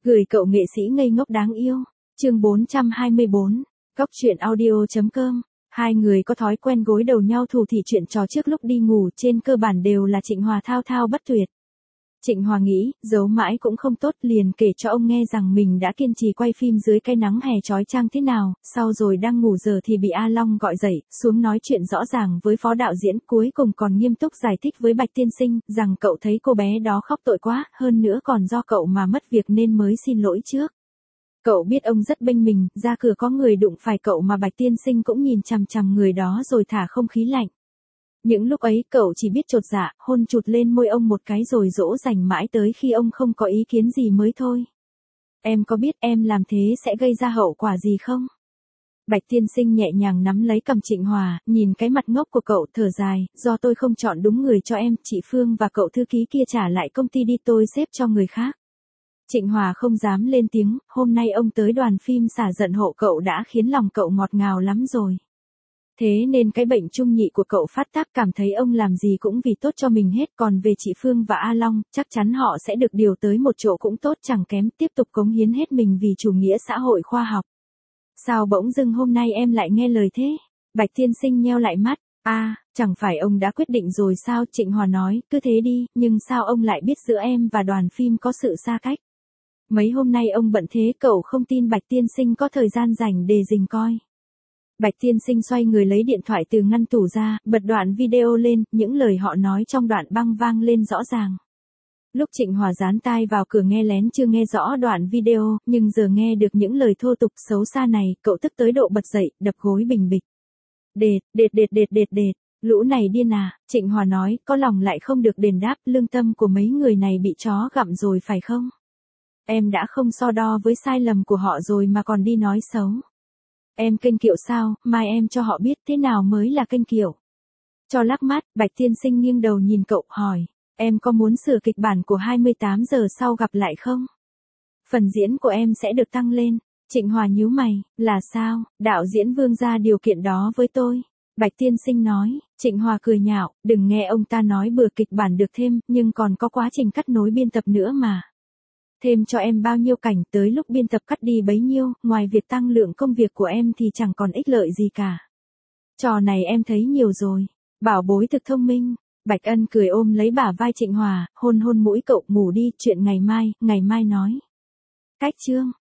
Gửi cậu nghệ sĩ ngây ngốc đáng yêu. Chương 424. Cóc truyện audio.com. Hai người có thói quen gối đầu nhau thủ thỉ chuyện trò trước lúc đi ngủ, trên cơ bản đều là Trịnh Hòa thao thao bất tuyệt. Trịnh Hòa nghĩ, giấu mãi cũng không tốt, liền kể cho ông nghe rằng mình đã kiên trì quay phim dưới cái nắng hè chói chang thế nào, sau rồi đang ngủ giờ thì bị A Long gọi dậy, xuống nói chuyện rõ ràng với phó đạo diễn, cuối cùng còn nghiêm túc giải thích với Bạch Tiên Sinh, rằng cậu thấy cô bé đó khóc tội quá, hơn nữa còn do cậu mà mất việc nên mới xin lỗi trước. Cậu biết ông rất bênh mình, ra cửa có người đụng phải cậu mà Bạch Tiên Sinh cũng nhìn chằm chằm người đó rồi thả không khí lạnh. Những lúc ấy cậu chỉ biết chột dạ, hôn chụt lên môi ông một cái rồi dỗ dành mãi tới khi ông không có ý kiến gì mới thôi. Em có biết em làm thế sẽ gây ra hậu quả gì không? Bạch Tiên Sinh nhẹ nhàng nắm lấy cầm Trịnh Hòa, nhìn cái mặt ngốc của cậu thở dài, do tôi không chọn đúng người cho em, chị Phương và cậu thư ký kia trả lại công ty đi, tôi xếp cho người khác. Trịnh Hòa không dám lên tiếng, hôm nay ông tới đoàn phim xả giận hộ cậu đã khiến lòng cậu ngọt ngào lắm rồi. Thế nên cái bệnh trung nhị của cậu phát tác, cảm thấy ông làm gì cũng vì tốt cho mình hết, còn về chị Phương và A Long, chắc chắn họ sẽ được điều tới một chỗ cũng tốt chẳng kém, tiếp tục cống hiến hết mình vì chủ nghĩa xã hội khoa học. Sao bỗng dưng hôm nay em lại nghe lời thế? Bạch Tiên Sinh nheo lại mắt, chẳng phải ông đã quyết định rồi sao? Trịnh Hòa nói, cứ thế đi, nhưng sao ông lại biết giữa em và đoàn phim có sự xa cách? Mấy hôm nay ông bận thế, cậu không tin Bạch Tiên Sinh có thời gian rảnh để rình coi. Bạch Tiên Sinh xoay người lấy điện thoại từ ngăn tủ ra, bật đoạn video lên, những lời họ nói trong đoạn băng vang lên rõ ràng. Lúc Trịnh Hòa dán tai vào cửa nghe lén chưa nghe rõ đoạn video, nhưng giờ nghe được những lời thô tục xấu xa này, cậu tức tới độ bật dậy, đập gối bình bịch. Đệt, lũ này điên à? Trịnh Hòa nói, có lòng lại không được đền đáp, lương tâm của mấy người này bị chó gặm rồi phải không? Em đã không so đo với sai lầm của họ rồi mà còn đi nói xấu. Em kênh kiệu sao, mai em cho họ biết thế nào mới là kênh kiệu. Cho lắc mắt, Bạch Tiên Sinh nghiêng đầu nhìn cậu, hỏi, em có muốn sửa kịch bản của 28 giờ sau gặp lại không? Phần diễn của em sẽ được tăng lên. Trịnh Hòa nhíu mày, là sao? Đạo diễn Vương ra điều kiện đó với tôi. Bạch Tiên Sinh nói. Trịnh Hòa cười nhạo, đừng nghe ông ta nói bừa, kịch bản được thêm, nhưng còn có quá trình cắt nối biên tập nữa mà. Thêm cho em bao nhiêu cảnh, tới lúc biên tập cắt đi bấy nhiêu, ngoài việc tăng lượng công việc của em thì chẳng còn ích lợi gì cả. Trò này em thấy nhiều rồi. Bảo bối thực thông minh. Bạch Ân cười ôm lấy bả vai Trịnh Hòa, hôn hôn mũi cậu, ngủ đi, chuyện ngày mai nói. Cách chương.